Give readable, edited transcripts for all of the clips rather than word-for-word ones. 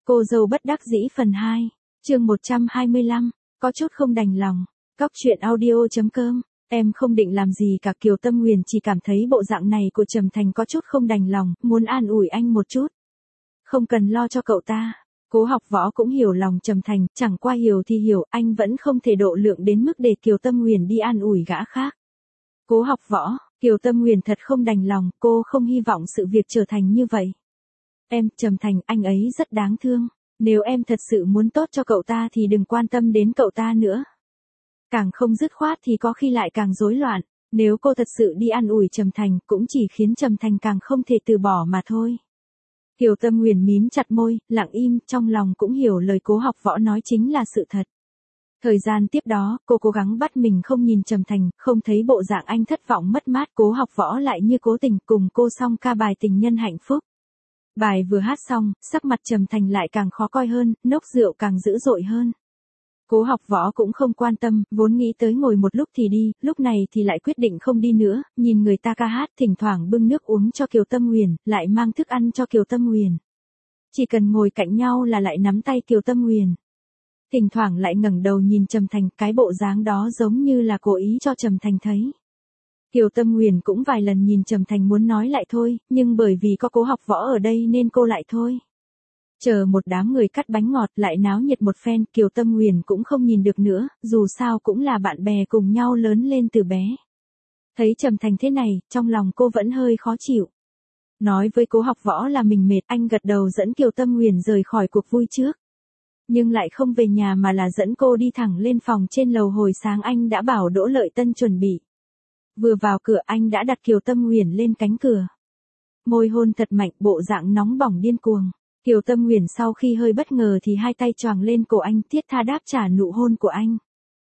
Cô dâu bất đắc dĩ phần 2, chương 125, có chút không đành lòng. Cóc truyện audio.com. Em không định làm gì cả. Kiều Tâm Nguyền chỉ cảm thấy bộ dạng này của Trầm Thành có chút không đành lòng, muốn an ủi anh một chút. Không cần lo cho cậu ta. Cố Học Võ cũng hiểu lòng Trầm Thành, chẳng qua hiểu thì hiểu, anh vẫn không thể độ lượng đến mức để Kiều Tâm Nguyền đi an ủi gã khác. Cố Học Võ, Kiều Tâm Nguyền thật không đành lòng, cô không hy vọng sự việc trở thành như vậy. Em, Trầm Thành, anh ấy rất đáng thương. Nếu em thật sự muốn tốt cho cậu ta thì đừng quan tâm đến cậu ta nữa. Càng không dứt khoát thì có khi lại càng rối loạn. Nếu cô thật sự đi an ủi Trầm Thành cũng chỉ khiến Trầm Thành càng không thể từ bỏ mà thôi. Kiều Tâm Nguyền mím chặt môi, lặng im, trong lòng cũng hiểu lời Cố Học Võ nói chính là sự thật. Thời gian tiếp đó, cô cố gắng bắt mình không nhìn Trầm Thành, không thấy bộ dạng anh thất vọng mất mát. Cố Học Võ lại như cố tình cùng cô song ca bài tình nhân hạnh phúc. Bài vừa hát xong, sắc mặt Trầm Thành lại càng khó coi hơn, nốc rượu càng dữ dội hơn. Cố Học Võ cũng không quan tâm, vốn nghĩ tới ngồi một lúc thì đi, lúc này thì lại quyết định không đi nữa, nhìn người ta ca hát, thỉnh thoảng bưng nước uống cho Kiều Tâm Nguyền, lại mang thức ăn cho Kiều Tâm Nguyền. Chỉ cần ngồi cạnh nhau là lại nắm tay Kiều Tâm Nguyền. Thỉnh thoảng lại ngẩng đầu nhìn Trầm Thành, cái bộ dáng đó giống như là cố ý cho Trầm Thành thấy. Kiều Tâm Nguyền cũng vài lần nhìn Trầm Thành muốn nói lại thôi, nhưng bởi vì có Cố Học Võ ở đây nên cô lại thôi. Chờ một đám người cắt bánh ngọt lại náo nhiệt một phen, Kiều Tâm Nguyền cũng không nhìn được nữa, dù sao cũng là bạn bè cùng nhau lớn lên từ bé. Thấy Trầm Thành thế này, trong lòng cô vẫn hơi khó chịu. Nói với Cố Học Võ là mình mệt, anh gật đầu dẫn Kiều Tâm Nguyền rời khỏi cuộc vui trước. Nhưng lại không về nhà mà là dẫn cô đi thẳng lên phòng trên lầu. Hồi sáng anh đã bảo Đỗ Lợi Tân chuẩn bị. Vừa vào cửa anh đã đặt Kiều Tâm Nguyền lên cánh cửa. Môi hôn thật mạnh, bộ dạng nóng bỏng điên cuồng. Kiều Tâm Nguyền sau khi hơi bất ngờ thì hai tay choàng lên cổ anh, thiết tha đáp trả nụ hôn của anh.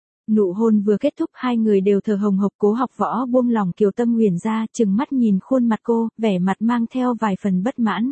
Nụ hôn vừa kết thúc hai người đều thở hồng hộc. Cố Học Võ buông lỏng Kiều Tâm Nguyền ra, trừng mắt nhìn khuôn mặt cô, vẻ mặt mang theo vài phần bất mãn.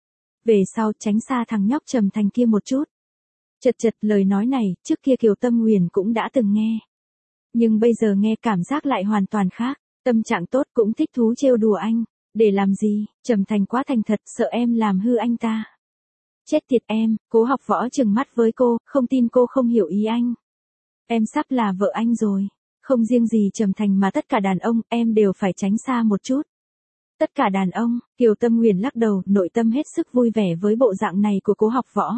Về sau tránh xa thằng nhóc Trầm Thành kia một chút. Chật lời nói này, trước kia Kiều Tâm Nguyền cũng đã từng nghe. Nhưng bây giờ nghe cảm giác lại hoàn toàn khác, tâm trạng tốt cũng thích thú trêu đùa anh. Để làm gì, Trầm Thành quá thành thật, sợ em làm hư anh ta. Chết tiệt em, Cố Học Võ trừng mắt với cô, không tin cô không hiểu ý anh. Em sắp là vợ anh rồi. Không riêng gì Trầm Thành mà tất cả đàn ông, em đều phải tránh xa một chút. Tất cả đàn ông, Kiều Tâm Nguyền lắc đầu, nội tâm hết sức vui vẻ với bộ dạng này của Cố Học Võ.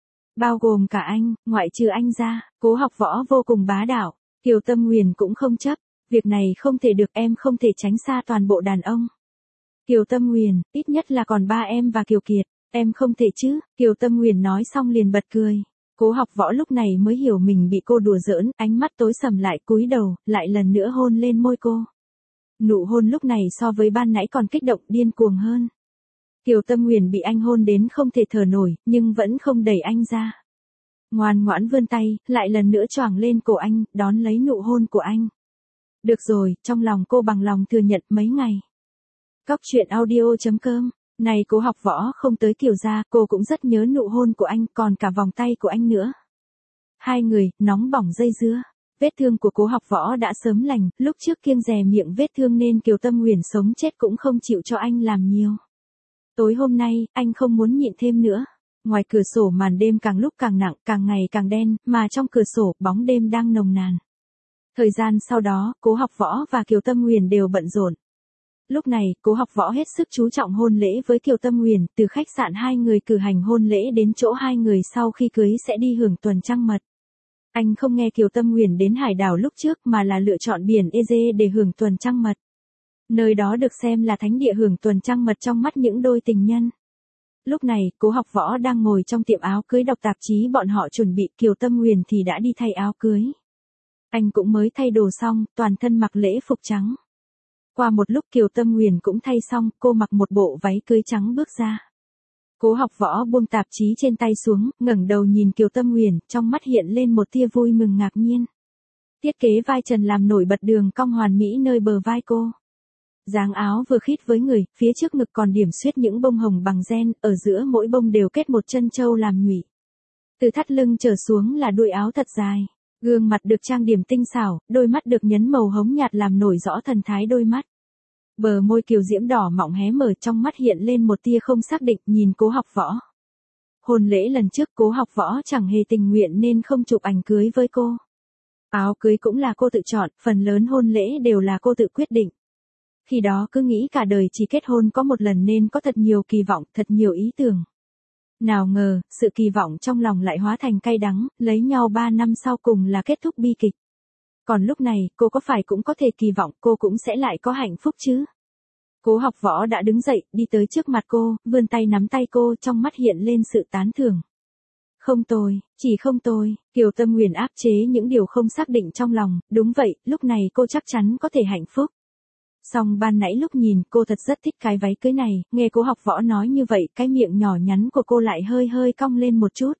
Bao gồm cả anh, ngoại trừ anh ra, Cố Học Võ vô cùng bá đạo. Kiều Tâm Nguyền cũng không chấp, việc này không thể được, em không thể tránh xa toàn bộ đàn ông. Kiều Tâm Nguyền, ít nhất là còn ba em và Kiều Kiệt, em không thể chứ. Kiều Tâm Nguyền nói xong liền bật cười. Cố Học Võ lúc này mới hiểu mình bị cô đùa giỡn, ánh mắt tối sầm lại, cúi đầu, lại lần nữa hôn lên môi cô. Nụ hôn lúc này so với ban nãy còn kích động điên cuồng hơn. Kiều Tâm Nguyền bị anh hôn đến không thể thở nổi, nhưng vẫn không đẩy anh ra. Ngoan ngoãn vươn tay, lại lần nữa choàng lên cổ anh, đón lấy nụ hôn của anh. Được rồi, trong lòng cô bằng lòng thừa nhận mấy ngày. Cóc truyện audio.com. Này Cố Học Võ không tới Kiều gia, cô cũng rất nhớ nụ hôn của anh, còn cả vòng tay của anh nữa. Hai người, nóng bỏng dây dưa. Vết thương của Cố Học Võ đã sớm lành, lúc trước kiêng dè miệng vết thương nên Kiều Tâm Nguyền sống chết cũng không chịu cho anh làm nhiều. Tối hôm nay, anh không muốn nhịn thêm nữa. Ngoài cửa sổ màn đêm càng lúc càng nặng, càng ngày càng đen, mà trong cửa sổ, bóng đêm đang nồng nàn. Thời gian sau đó, Cố Học Võ và Kiều Tâm Nguyền đều bận rộn. Lúc này, Cố Học Võ hết sức chú trọng hôn lễ với Kiều Tâm Nguyền, từ khách sạn hai người cử hành hôn lễ đến chỗ hai người sau khi cưới sẽ đi hưởng tuần trăng mật. Anh không nghe Kiều Tâm Nguyền đến hải đảo lúc trước mà là lựa chọn biển Eze để hưởng tuần trăng mật. Nơi đó được xem là thánh địa hưởng tuần trăng mật trong mắt những đôi tình nhân. Lúc này, Cố Học Võ đang ngồi trong tiệm áo cưới đọc tạp chí bọn họ chuẩn bị, Kiều Tâm Nguyền thì đã đi thay áo cưới. Anh cũng mới thay đồ xong, toàn thân mặc lễ phục trắng. Qua một lúc Kiều Tâm Nguyền cũng thay xong, cô mặc một bộ váy cưới trắng bước ra. Cố Học Võ buông tạp chí trên tay xuống, ngẩng đầu nhìn Kiều Tâm Nguyền, trong mắt hiện lên một tia vui mừng ngạc nhiên. Thiết kế vai trần làm nổi bật đường cong hoàn mỹ nơi bờ vai cô. Dáng áo vừa khít với người, phía trước ngực còn điểm xuyết những bông hồng bằng gen, ở giữa mỗi bông đều kết một chân châu làm nhụy. Từ thắt lưng trở xuống là đuôi áo thật dài. Gương mặt được trang điểm tinh xảo, đôi mắt được nhấn màu hồng nhạt làm nổi rõ thần thái đôi mắt. Bờ môi kiều diễm đỏ mọng hé mở, trong mắt hiện lên một tia không xác định, nhìn Cố Học Võ. Hôn lễ lần trước Cố Học Võ chẳng hề tình nguyện nên không chụp ảnh cưới với cô. Áo cưới cũng là cô tự chọn, phần lớn hôn lễ đều là cô tự quyết định. Khi đó cứ nghĩ cả đời chỉ kết hôn có một lần nên có thật nhiều kỳ vọng, thật nhiều ý tưởng. Nào ngờ, sự kỳ vọng trong lòng lại hóa thành cay đắng, lấy nhau 3 năm sau cùng là kết thúc bi kịch. Còn lúc này, cô có phải cũng có thể kỳ vọng cô cũng sẽ lại có hạnh phúc chứ? Cố Học Võ đã đứng dậy, đi tới trước mặt cô, vươn tay nắm tay cô, trong mắt hiện lên sự tán thưởng. Không tồi, chỉ không tồi, Kiều Tâm Nguyền áp chế những điều không xác định trong lòng, đúng vậy, lúc này cô chắc chắn có thể hạnh phúc. Song ban nãy lúc nhìn cô thật rất thích cái váy cưới này, nghe Cố Học Võ nói như vậy, cái miệng nhỏ nhắn của cô lại hơi hơi cong lên một chút.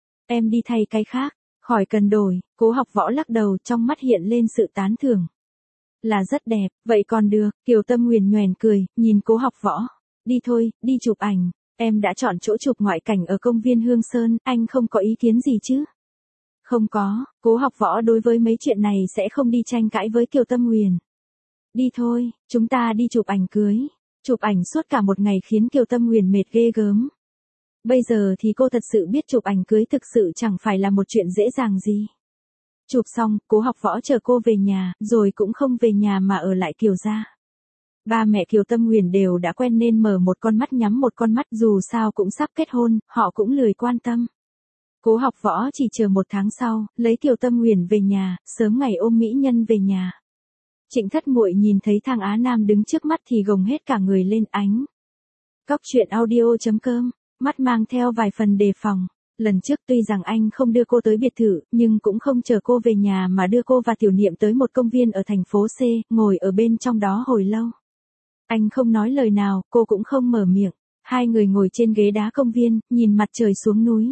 Em đi thay cái khác, khỏi cần đổi, Cố Học Võ lắc đầu, trong mắt hiện lên sự tán thưởng. Là rất đẹp, vậy còn được, Kiều Tâm Nguyền nhoẻn cười, nhìn Cố Học Võ. Đi thôi, đi chụp ảnh, em đã chọn chỗ chụp ngoại cảnh ở công viên Hương Sơn, anh không có ý kiến gì chứ? Không có, Cố Học Võ đối với mấy chuyện này sẽ không đi tranh cãi với Kiều Tâm Nguyền. Đi thôi, chúng ta đi chụp ảnh cưới. Chụp ảnh suốt cả một ngày khiến Kiều Tâm Nguyền mệt ghê gớm. Bây giờ thì cô thật sự biết chụp ảnh cưới thực sự chẳng phải là một chuyện dễ dàng gì. Chụp xong, Cố Học Võ chờ cô về nhà, rồi cũng không về nhà mà ở lại Kiều gia. Ba mẹ Kiều Tâm Nguyền đều đã quen nên mở một con mắt nhắm một con mắt, dù sao cũng sắp kết hôn, họ cũng lười quan tâm. Cố Học Võ chỉ chờ 1 tháng sau, lấy Kiều Tâm Nguyền về nhà, sớm ngày ôm mỹ nhân về nhà. Trịnh Thất Muội nhìn thấy Thang Á Nam đứng trước mắt thì gồng hết cả người lên ánh. Cóc truyện audio.com, mắt mang theo vài phần đề phòng. Lần trước tuy rằng anh không đưa cô tới biệt thự, nhưng cũng không chờ cô về nhà mà đưa cô và Tiểu Niệm tới một công viên ở thành phố C, ngồi ở bên trong đó hồi lâu. Anh không nói lời nào, cô cũng không mở miệng. Hai người ngồi trên ghế đá công viên, nhìn mặt trời xuống núi.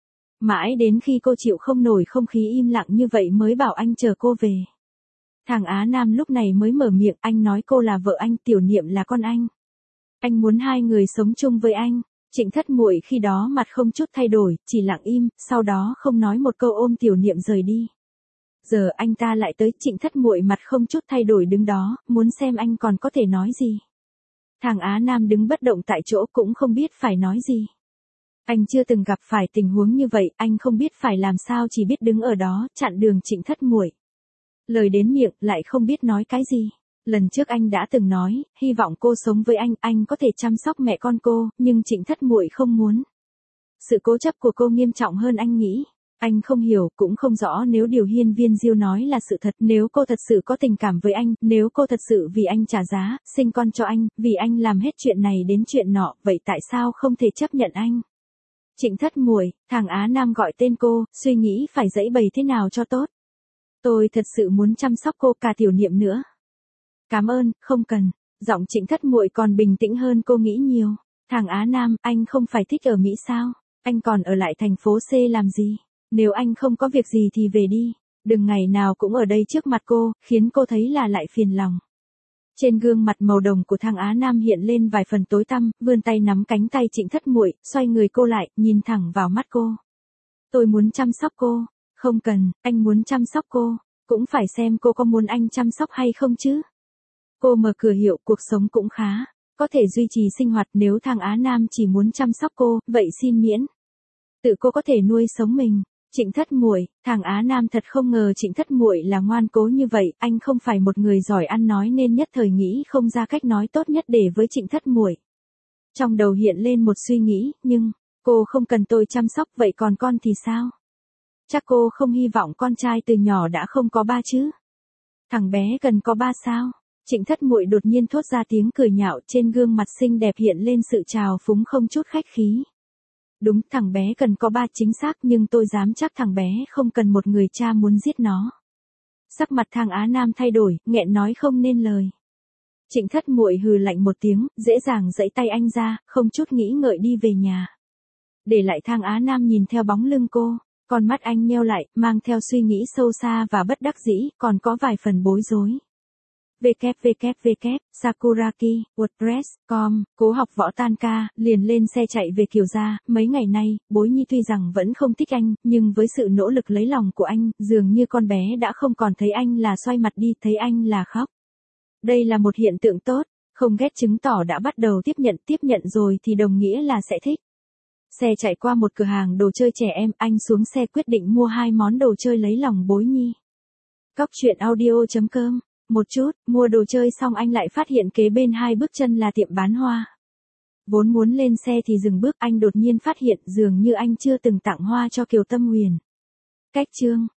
Mãi đến khi cô chịu không nổi không khí im lặng như vậy mới bảo anh chờ cô về. Thằng Á Nam lúc này mới mở miệng, anh nói cô là vợ anh, Tiểu Niệm là con anh. Anh muốn hai người sống chung với anh. Trịnh Thất Muội khi đó mặt không chút thay đổi, chỉ lặng im, sau đó không nói một câu ôm Tiểu Niệm rời đi. Giờ anh ta lại tới, Trịnh Thất Muội mặt không chút thay đổi đứng đó, muốn xem anh còn có thể nói gì. Thằng Á Nam đứng bất động tại chỗ cũng không biết phải nói gì. Anh chưa từng gặp phải tình huống như vậy, anh không biết phải làm sao, chỉ biết đứng ở đó, chặn đường Trịnh Thất Muội. Lời đến miệng, lại không biết nói cái gì. Lần trước anh đã từng nói, hy vọng cô sống với anh có thể chăm sóc mẹ con cô, nhưng Trịnh Thất Muội không muốn. Sự cố chấp của cô nghiêm trọng hơn anh nghĩ. Anh không hiểu, cũng không rõ nếu điều Hiên Viên Diêu nói là sự thật, nếu cô thật sự có tình cảm với anh, nếu cô thật sự vì anh trả giá, sinh con cho anh, vì anh làm hết chuyện này đến chuyện nọ, vậy tại sao không thể chấp nhận anh? Trịnh Thất Muội, thằng Á Nam gọi tên cô, suy nghĩ phải giãy bày thế nào cho tốt. Tôi thật sự muốn chăm sóc cô, cả Tiểu Niệm nữa. Cảm ơn, không cần. Giọng Trịnh Thất Muội còn bình tĩnh hơn cô nghĩ nhiều. Thằng Á Nam, anh không phải thích ở Mỹ sao? Anh còn ở lại thành phố C làm gì? Nếu anh không có việc gì thì về đi. Đừng ngày nào cũng ở đây trước mặt cô, khiến cô thấy là lại phiền lòng. Trên gương mặt màu đồng của thằng Á Nam hiện lên vài phần tối tăm, vươn tay nắm cánh tay Trịnh Thất Muội, xoay người cô lại, nhìn thẳng vào mắt cô. Tôi muốn chăm sóc cô. Không cần, anh muốn chăm sóc cô. Cũng phải xem cô có muốn anh chăm sóc hay không chứ. Cô mở cửa hiệu, cuộc sống cũng khá. Có thể duy trì sinh hoạt, nếu thằng Á Nam chỉ muốn chăm sóc cô, vậy xin miễn. Tự cô có thể nuôi sống mình. Trịnh Thất Muội, thằng Á Nam thật không ngờ Trịnh Thất Muội là ngoan cố như vậy, anh không phải một người giỏi ăn nói nên nhất thời nghĩ không ra cách nói tốt nhất để với Trịnh Thất Muội. Trong đầu hiện lên một suy nghĩ, nhưng, cô không cần tôi chăm sóc, vậy còn con thì sao? Chắc cô không hy vọng con trai từ nhỏ đã không có ba chứ? Thằng bé cần có ba sao? Trịnh Thất Muội đột nhiên thốt ra tiếng cười nhạo, trên gương mặt xinh đẹp hiện lên sự trào phúng không chút khách khí. Đúng, thằng bé cần có ba chính xác, nhưng tôi dám chắc thằng bé không cần một người cha muốn giết nó. Sắc mặt thằng Á Nam thay đổi, nghẹn nói không nên lời. Trịnh Thất Muội hừ lạnh một tiếng, dễ dàng giãy tay anh ra, không chút nghĩ ngợi đi về nhà. Để lại thằng Á Nam nhìn theo bóng lưng cô, con mắt anh nheo lại, mang theo suy nghĩ sâu xa và bất đắc dĩ, còn có vài phần bối rối. www.sakuraki, WordPress.com, Cố Học Võ tan ca, liền lên xe chạy về Kiều gia. Mấy ngày nay, Bối Nhi tuy rằng vẫn không thích anh, nhưng với sự nỗ lực lấy lòng của anh, dường như con bé đã không còn thấy anh là xoay mặt đi, thấy anh là khóc. Đây là một hiện tượng tốt, không ghét chứng tỏ đã bắt đầu tiếp nhận rồi thì đồng nghĩa là sẽ thích. Xe chạy qua một cửa hàng đồ chơi trẻ em, anh xuống xe quyết định mua 2 món đồ chơi lấy lòng bối nhi. Cóc truyện audio.com. Một chút, mua đồ chơi xong anh lại phát hiện kế bên 2 bước chân là tiệm bán hoa. Vốn muốn lên xe thì dừng bước, anh đột nhiên phát hiện dường như anh chưa từng tặng hoa cho Kiều Tâm Huyền. Cách chương.